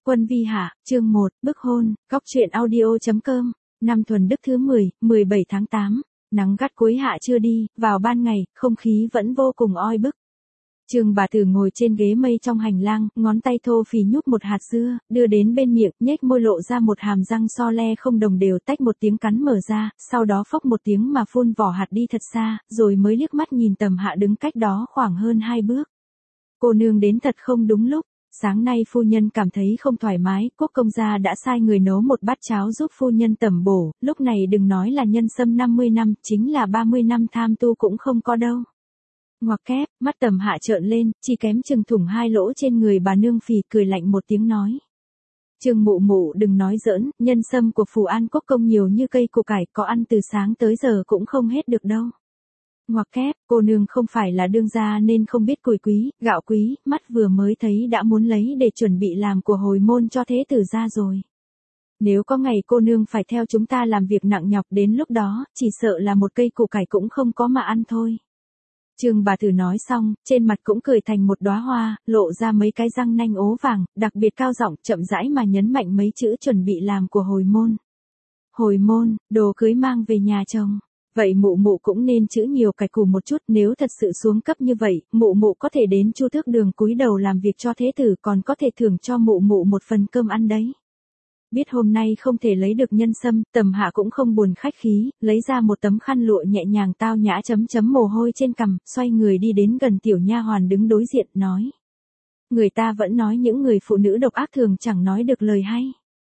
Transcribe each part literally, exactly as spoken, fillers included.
Quân vi hạ, chương một, bức hôn, góc truyện audio.com, năm Thuần Đức thứ mười, mười bảy tháng tám, nắng gắt cuối hạ chưa đi, vào ban ngày, không khí vẫn vô cùng oi bức. Trương bà tử ngồi trên ghế mây trong hành lang, ngón tay thô phì nhúc một hạt dưa, đưa đến bên miệng, nhếch môi lộ ra một hàm răng so le không đồng đều, tách một tiếng cắn mở ra, sau đó phốc một tiếng mà phun vỏ hạt đi thật xa, rồi mới liếc mắt nhìn Tầm Hạ đứng cách đó khoảng hơn hai bước. Cô nương đến thật không đúng lúc. Sáng nay phu nhân cảm thấy không thoải mái, Quốc công gia đã sai người nấu một bát cháo giúp phu nhân tẩm bổ, lúc này đừng nói là nhân sâm năm mươi năm, chính là ba mươi năm tham tu cũng không có đâu. Ngoặc kép, mắt Tầm Hạ trợn lên, chỉ kém chừng thủng hai lỗ trên người bà nương phì, cười lạnh một tiếng nói. Trương mụ mụ đừng nói giỡn, nhân sâm của Phù An Quốc công nhiều như cây củ cải, có ăn từ sáng tới giờ cũng không hết được đâu. Ngoặc kép, cô nương không phải là đương gia nên không biết củi quý, gạo quý, mắt vừa mới thấy đã muốn lấy để chuẩn bị làm của hồi môn cho thế tử gia rồi. Nếu có ngày cô nương phải theo chúng ta làm việc nặng nhọc đến lúc đó, chỉ sợ là một cây củ cải cũng không có mà ăn thôi. Trương bà tử nói xong, trên mặt cũng cười thành một đóa hoa, lộ ra mấy cái răng nanh ố vàng, đặc biệt cao giọng, chậm rãi mà nhấn mạnh mấy chữ chuẩn bị làm của hồi môn. Hồi môn, đồ cưới mang về nhà chồng. Vậy mụ mụ cũng nên chữ nhiều cải củ một chút, nếu thật sự xuống cấp như vậy, mụ mụ có thể đến Chu Thước Đường cúi đầu làm việc cho thế tử, còn có thể thưởng cho mụ mụ một phần cơm ăn đấy. Biết hôm nay không thể lấy được nhân sâm, Tầm Hạ cũng không buồn khách khí, lấy ra một tấm khăn lụa nhẹ nhàng tao nhã chấm chấm mồ hôi trên cằm, xoay người đi đến gần tiểu nha hoàn đứng đối diện, nói. Người ta vẫn nói những người phụ nữ độc ác thường chẳng nói được lời hay.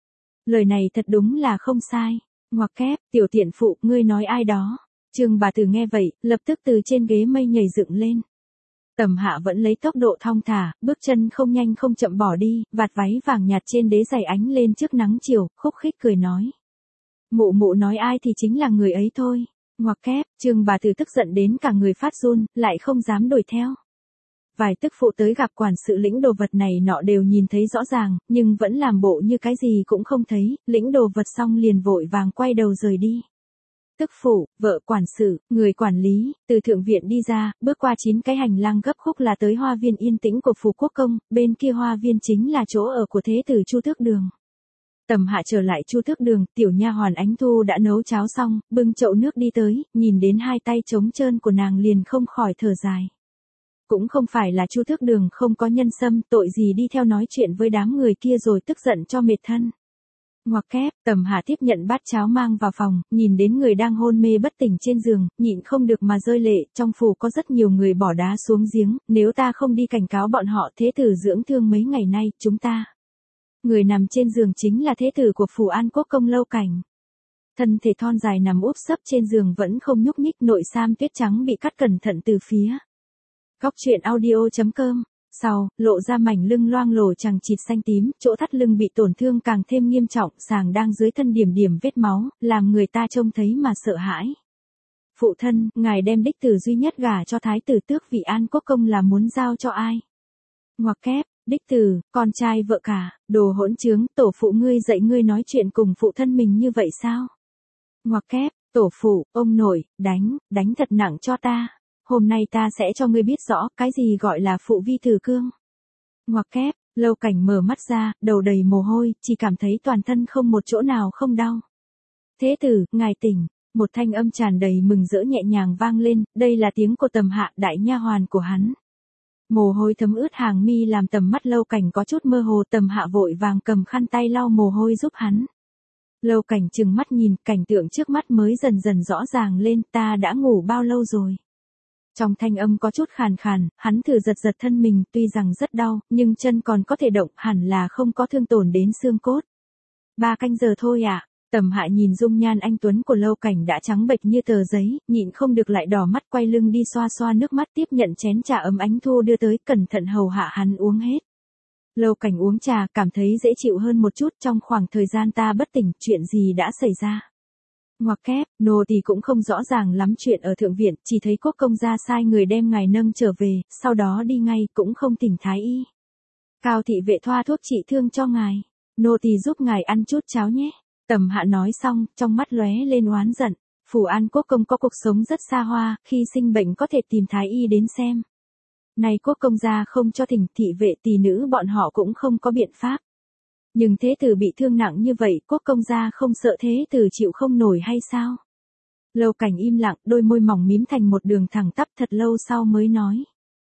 Lời này thật đúng là không sai. Ngoặc kép, tiểu tiện phụ, ngươi nói ai đó. Trương bà tử nghe vậy, lập tức từ trên ghế mây nhảy dựng lên. Tầm Hạ vẫn lấy tốc độ thong thả, bước chân không nhanh không chậm bỏ đi, vạt váy vàng nhạt trên đế giày ánh lên trước nắng chiều, khúc khích cười nói. Mụ mụ nói ai thì chính là người ấy thôi. Ngoặc kép, Trương bà tử tức giận đến cả người phát run, lại không dám đuổi theo. Vài tức phụ tới gặp quản sự lĩnh đồ vật này nọ đều nhìn thấy rõ ràng, nhưng vẫn làm bộ như cái gì cũng không thấy, lĩnh đồ vật xong liền vội vàng quay đầu rời đi. Tức phụ, vợ quản sự, người quản lý, từ thượng viện đi ra, bước qua chín cái hành lang gấp khúc là tới hoa viên yên tĩnh của Phù Quốc công, bên kia hoa viên chính là chỗ ở của thế tử Chu Thước Đường. Tầm Hạ trở lại Chu Thước Đường, tiểu nha hoàn Ánh Thu đã nấu cháo xong, bưng chậu nước đi tới, nhìn đến hai tay trống trơn của nàng liền không khỏi thở dài. Cũng không phải là Chu Thước Đường không có nhân sâm, tội gì đi theo nói chuyện với đám người kia rồi tức giận cho mệt thân. Ngoặc kép, Tầm Hạ tiếp nhận bát cháo mang vào phòng, nhìn đến người đang hôn mê bất tỉnh trên giường, nhịn không được mà rơi lệ, trong phủ có rất nhiều người bỏ đá xuống giếng, nếu ta không đi cảnh cáo bọn họ thế tử dưỡng thương mấy ngày nay, chúng ta. Người nằm trên giường chính là thế tử của Phù An Quốc công Lâu Cảnh. Thân thể thon dài nằm úp sấp trên giường vẫn không nhúc nhích, nội sam tuyết trắng bị cắt cẩn thận từ phía. Góc truyện audio.com, sau, lộ ra mảnh lưng loang lổ chằng chịt xanh tím, chỗ thắt lưng bị tổn thương càng thêm nghiêm trọng, sàng đang dưới thân điểm điểm vết máu, làm người ta trông thấy mà sợ hãi. Phụ thân, ngài đem đích tử duy nhất gả cho thái tử tước vị An Quốc công là muốn giao cho ai? Ngoặc kép, đích tử, con trai vợ cả, đồ hỗn trướng, tổ phụ ngươi dạy ngươi nói chuyện cùng phụ thân mình như vậy sao? Ngoặc kép, tổ phụ, ông nội, đánh, đánh thật nặng cho ta. Hôm nay ta sẽ cho ngươi biết rõ cái gì gọi là phụ vi thử cương. Ngoặc kép, Lâu Cảnh mở mắt ra, đầu đầy mồ hôi, chỉ cảm thấy toàn thân không một chỗ nào không đau. Thế tử, ngài tỉnh, một thanh âm tràn đầy mừng rỡ nhẹ nhàng vang lên, đây là tiếng của Tầm Hạ, đại nha hoàn của hắn. Mồ hôi thấm ướt hàng mi làm tầm mắt Lâu Cảnh có chút mơ hồ, Tầm Hạ vội vàng cầm khăn tay lau mồ hôi giúp hắn. Lâu Cảnh trừng mắt nhìn, cảnh tượng trước mắt mới dần dần rõ ràng lên, ta đã ngủ bao lâu rồi. Trong thanh âm có chút khàn khàn, hắn thử giật giật thân mình, tuy rằng rất đau, nhưng chân còn có thể động, hẳn là không có thương tổn đến xương cốt. Ba canh giờ thôi ạ. À? Tầm Hạ nhìn dung nhan anh tuấn của Lâu Cảnh đã trắng bệch như tờ giấy, nhịn không được lại đỏ mắt, quay lưng đi xoa xoa nước mắt, tiếp nhận chén trà ấm Ánh Thu đưa tới, cẩn thận hầu hạ hắn uống hết. Lâu Cảnh uống trà, cảm thấy dễ chịu hơn một chút, trong khoảng thời gian ta bất tỉnh, chuyện gì đã xảy ra. Ngoặc kép, nô tỳ cũng không rõ ràng lắm chuyện ở thượng viện, chỉ thấy Quốc công gia sai người đem ngài nâng trở về, sau đó đi ngay, cũng không tỉnh thái y. Cao thị vệ thoa thuốc trị thương cho ngài, nô tỳ giúp ngài ăn chút cháo nhé. Tầm Hạ nói xong, trong mắt lóe lên oán giận. Phù An Quốc công có cuộc sống rất xa hoa, khi sinh bệnh có thể tìm thái y đến xem. Này Quốc công gia không cho thỉnh, thị vệ tỷ nữ bọn họ cũng không có biện pháp. Nhưng thế tử bị thương nặng như vậy, quốc công gia không sợ thế tử chịu không nổi hay sao? Lâu Cảnh im lặng, đôi môi mỏng mím thành một đường thẳng tắp, thật lâu sau mới nói.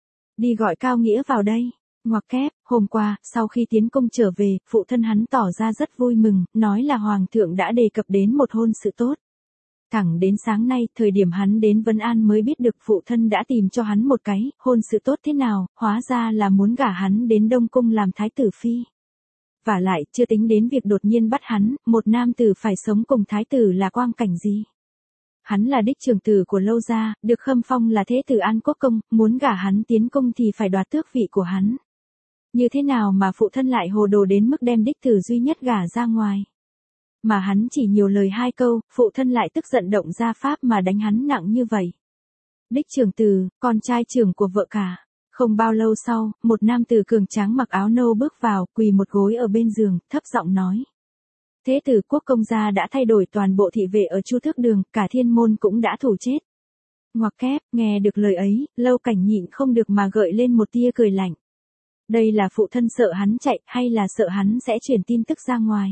Đi gọi Cao Nghĩa vào đây. Ngoặc kép, hôm qua, sau khi tiến cung trở về, phụ thân hắn tỏ ra rất vui mừng, nói là hoàng thượng đã đề cập đến một hôn sự tốt. Thẳng đến sáng nay, thời điểm hắn đến Vân An mới biết được phụ thân đã tìm cho hắn một cái, hôn sự tốt thế nào, hóa ra là muốn gả hắn đến Đông Cung làm thái tử phi. Vả lại, chưa tính đến việc đột nhiên bắt hắn, một nam tử phải sống cùng thái tử là quang cảnh gì. Hắn là đích trưởng tử của Lâu gia, được khâm phong là thế tử An Quốc Công, muốn gả hắn tiến cung thì phải đoạt tước vị của hắn. Như thế nào mà phụ thân lại hồ đồ đến mức đem đích tử duy nhất gả ra ngoài. Mà hắn chỉ nhiều lời hai câu, phụ thân lại tức giận động ra pháp mà đánh hắn nặng như vậy. Đích trưởng tử, con trai trưởng của vợ cả. Không bao lâu sau, một nam tử cường tráng mặc áo nâu bước vào, quỳ một gối ở bên giường, thấp giọng nói. Thế tử Quốc công gia đã thay đổi toàn bộ thị vệ ở Chu Thước Đường, cả thiên môn cũng đã thủ chết. Ngoặc kép, nghe được lời ấy, Lâu Cảnh nhịn không được mà gợi lên một tia cười lạnh. Đây là phụ thân sợ hắn chạy, hay là sợ hắn sẽ truyền tin tức ra ngoài?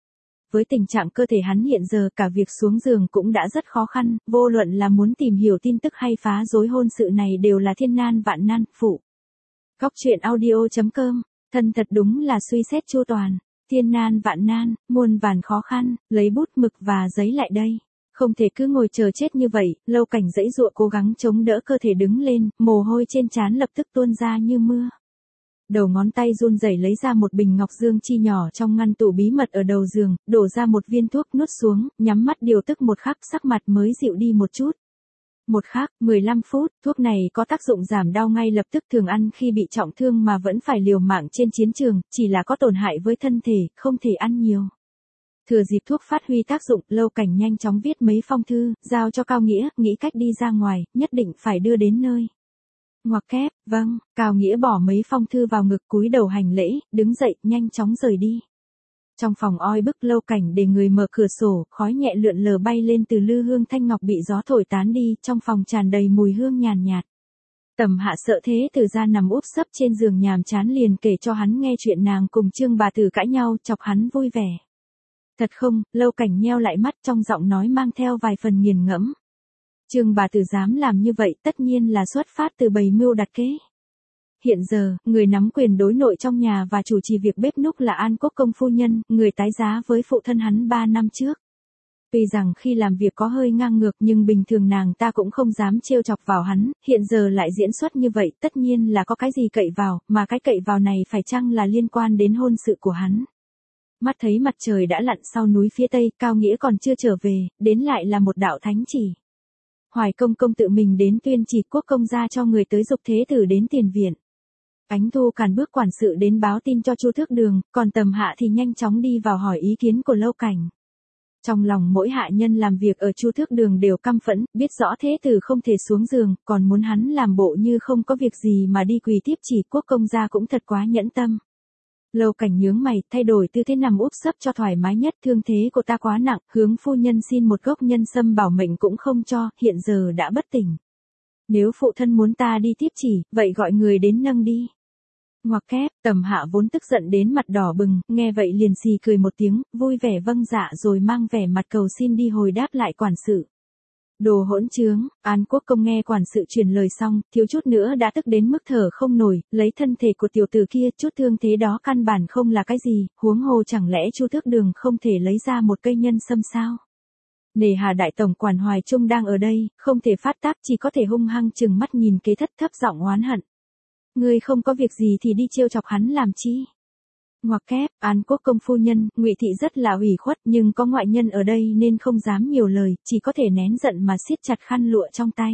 Với tình trạng cơ thể hắn hiện giờ, cả việc xuống giường cũng đã rất khó khăn, vô luận là muốn tìm hiểu tin tức hay phá rối hôn sự này đều là thiên nan vạn nan, phụ. Góc truyện audio chấm com, thân thật đúng là suy xét chu toàn, thiên nan vạn nan, muôn vàn khó khăn, lấy bút mực và giấy lại đây. Không thể cứ ngồi chờ chết như vậy, Lâu Cảnh giãy giụa cố gắng chống đỡ cơ thể đứng lên, mồ hôi trên trán lập tức tuôn ra như mưa. Đầu ngón tay run rẩy lấy ra một bình ngọc dương chi nhỏ trong ngăn tủ bí mật ở đầu giường, đổ ra một viên thuốc nuốt xuống, nhắm mắt điều tức một khắc sắc mặt mới dịu đi một chút. Một khắc, mười lăm phút, thuốc này có tác dụng giảm đau ngay lập tức, thường ăn khi bị trọng thương mà vẫn phải liều mạng trên chiến trường, chỉ là có tổn hại với thân thể, không thể ăn nhiều. Thừa dịp thuốc phát huy tác dụng, Lâu Cảnh nhanh chóng viết mấy phong thư, giao cho Cao Nghĩa, nghĩ cách đi ra ngoài, nhất định phải đưa đến nơi. Ngoặc kép, vâng, Cao Nghĩa bỏ mấy phong thư vào ngực cúi đầu hành lễ, đứng dậy, nhanh chóng rời đi. Trong phòng oi bức, Lâu Cảnh để người mở cửa sổ, khói nhẹ lượn lờ bay lên từ lư hương thanh ngọc bị gió thổi tán đi, trong phòng tràn đầy mùi hương nhàn nhạt. Tầm Hạ sợ thế tử ra nằm úp sấp trên giường nhàm chán liền kể cho hắn nghe chuyện nàng cùng Trương bà tử cãi nhau, chọc hắn vui vẻ. Thật không, Lâu Cảnh nheo lại mắt, trong giọng nói mang theo vài phần nghiền ngẫm. Trương bà tử dám làm như vậy tất nhiên là xuất phát từ bầy mưu đặt kế. Hiện giờ, người nắm quyền đối nội trong nhà và chủ trì việc bếp núc là An Quốc Công phu nhân, người tái giá với phụ thân hắn ba năm trước. Tuy rằng khi làm việc có hơi ngang ngược nhưng bình thường nàng ta cũng không dám trêu chọc vào hắn, hiện giờ lại diễn xuất như vậy tất nhiên là có cái gì cậy vào, mà cái cậy vào này phải chăng là liên quan đến hôn sự của hắn. Mắt thấy mặt trời đã lặn sau núi phía tây, Cao Nghĩa còn chưa trở về, đến lại là một đạo thánh chỉ. Hoài công công tự mình đến tuyên chỉ, Quốc công gia cho người tới giục thế tử đến tiền viện. Ánh Thu Càn bước quản sự đến báo tin cho Chu Thước Đường, còn Tầm Hạ thì nhanh chóng đi vào hỏi ý kiến của Lâu Cảnh. Trong lòng mỗi hạ nhân làm việc ở Chu Thước Đường đều căm phẫn, biết rõ thế tử không thể xuống giường, còn muốn hắn làm bộ như không có việc gì mà đi quỳ tiếp chỉ, Quốc công gia cũng thật quá nhẫn tâm. Lâu Cảnh nhướng mày, thay đổi tư thế nằm úp sấp cho thoải mái nhất, thương thế của ta quá nặng, hướng phu nhân xin một gốc nhân sâm bảo mệnh cũng không cho, hiện giờ đã bất tỉnh. Nếu phụ thân muốn ta đi tiếp chỉ, vậy gọi người đến nâng đi. Ngoặc kép, Tầm Hạ vốn tức giận đến mặt đỏ bừng, nghe vậy liền xì cười một tiếng, vui vẻ vâng dạ rồi mang vẻ mặt cầu xin đi hồi đáp lại quản sự. Đồ hỗn trướng, An Quốc Công nghe quản sự truyền lời xong, thiếu chút nữa đã tức đến mức thở không nổi, lấy thân thể của tiểu tử kia, chút thương thế đó căn bản không là cái gì, huống hồ chẳng lẽ Chu Thước Đường không thể lấy ra một cây nhân sâm sao? Nề hà đại tổng quản Hoài Trung đang ở đây, không thể phát tác, chỉ có thể hung hăng chừng mắt nhìn kế thất, thấp giọng oán hận. Ngươi không có việc gì thì đi trêu chọc hắn làm chi? Ngoặc kép, An Quốc Công phu nhân, Ngụy thị rất là ủy khuất, nhưng có ngoại nhân ở đây nên không dám nhiều lời, chỉ có thể nén giận mà siết chặt khăn lụa trong tay.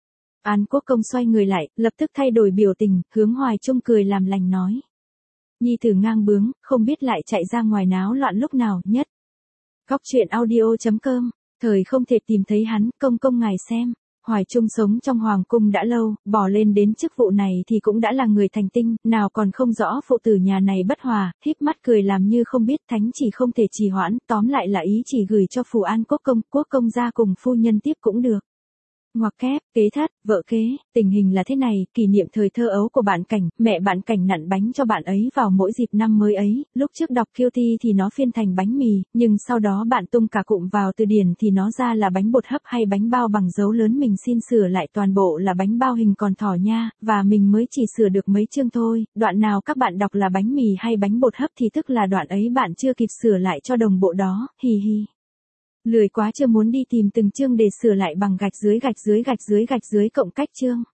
An Quốc Công xoay người lại, lập tức thay đổi biểu tình, hướng Hoài Trung cười làm lành nói. Nhi tử ngang bướng, không biết lại chạy ra ngoài náo loạn lúc nào nhất. Góc truyện audio chấm com, thời không thể tìm thấy hắn, công công ngài xem. Hoài Trung sống trong hoàng cung đã lâu, bỏ lên đến chức vụ này thì cũng đã là người thành tinh, nào còn không rõ phụ tử nhà này bất hòa, híp mắt cười làm như không biết, thánh chỉ không thể trì hoãn, tóm lại là ý chỉ gửi cho phủ An Quốc Công, Quốc công gia cùng phu nhân tiếp cũng được. Ngoặc kép, kế thất, vợ kế, tình hình là thế này, kỷ niệm thời thơ ấu của bạn Cảnh, mẹ bạn Cảnh nặn bánh cho bạn ấy vào mỗi dịp năm mới ấy, lúc trước đọc Cutie thì nó phiên thành bánh mì, nhưng sau đó bạn tung cả cụm vào từ điển thì nó ra là bánh bột hấp hay bánh bao bằng dấu lớn, mình xin sửa lại toàn bộ là bánh bao hình con thỏ nha, và mình mới chỉ sửa được mấy chương thôi, đoạn nào các bạn đọc là bánh mì hay bánh bột hấp thì tức là đoạn ấy bạn chưa kịp sửa lại cho đồng bộ đó, hi hi. Lười quá chưa muốn đi tìm từng chương để sửa lại bằng gạch dưới gạch dưới gạch dưới gạch dưới cộng cách chương.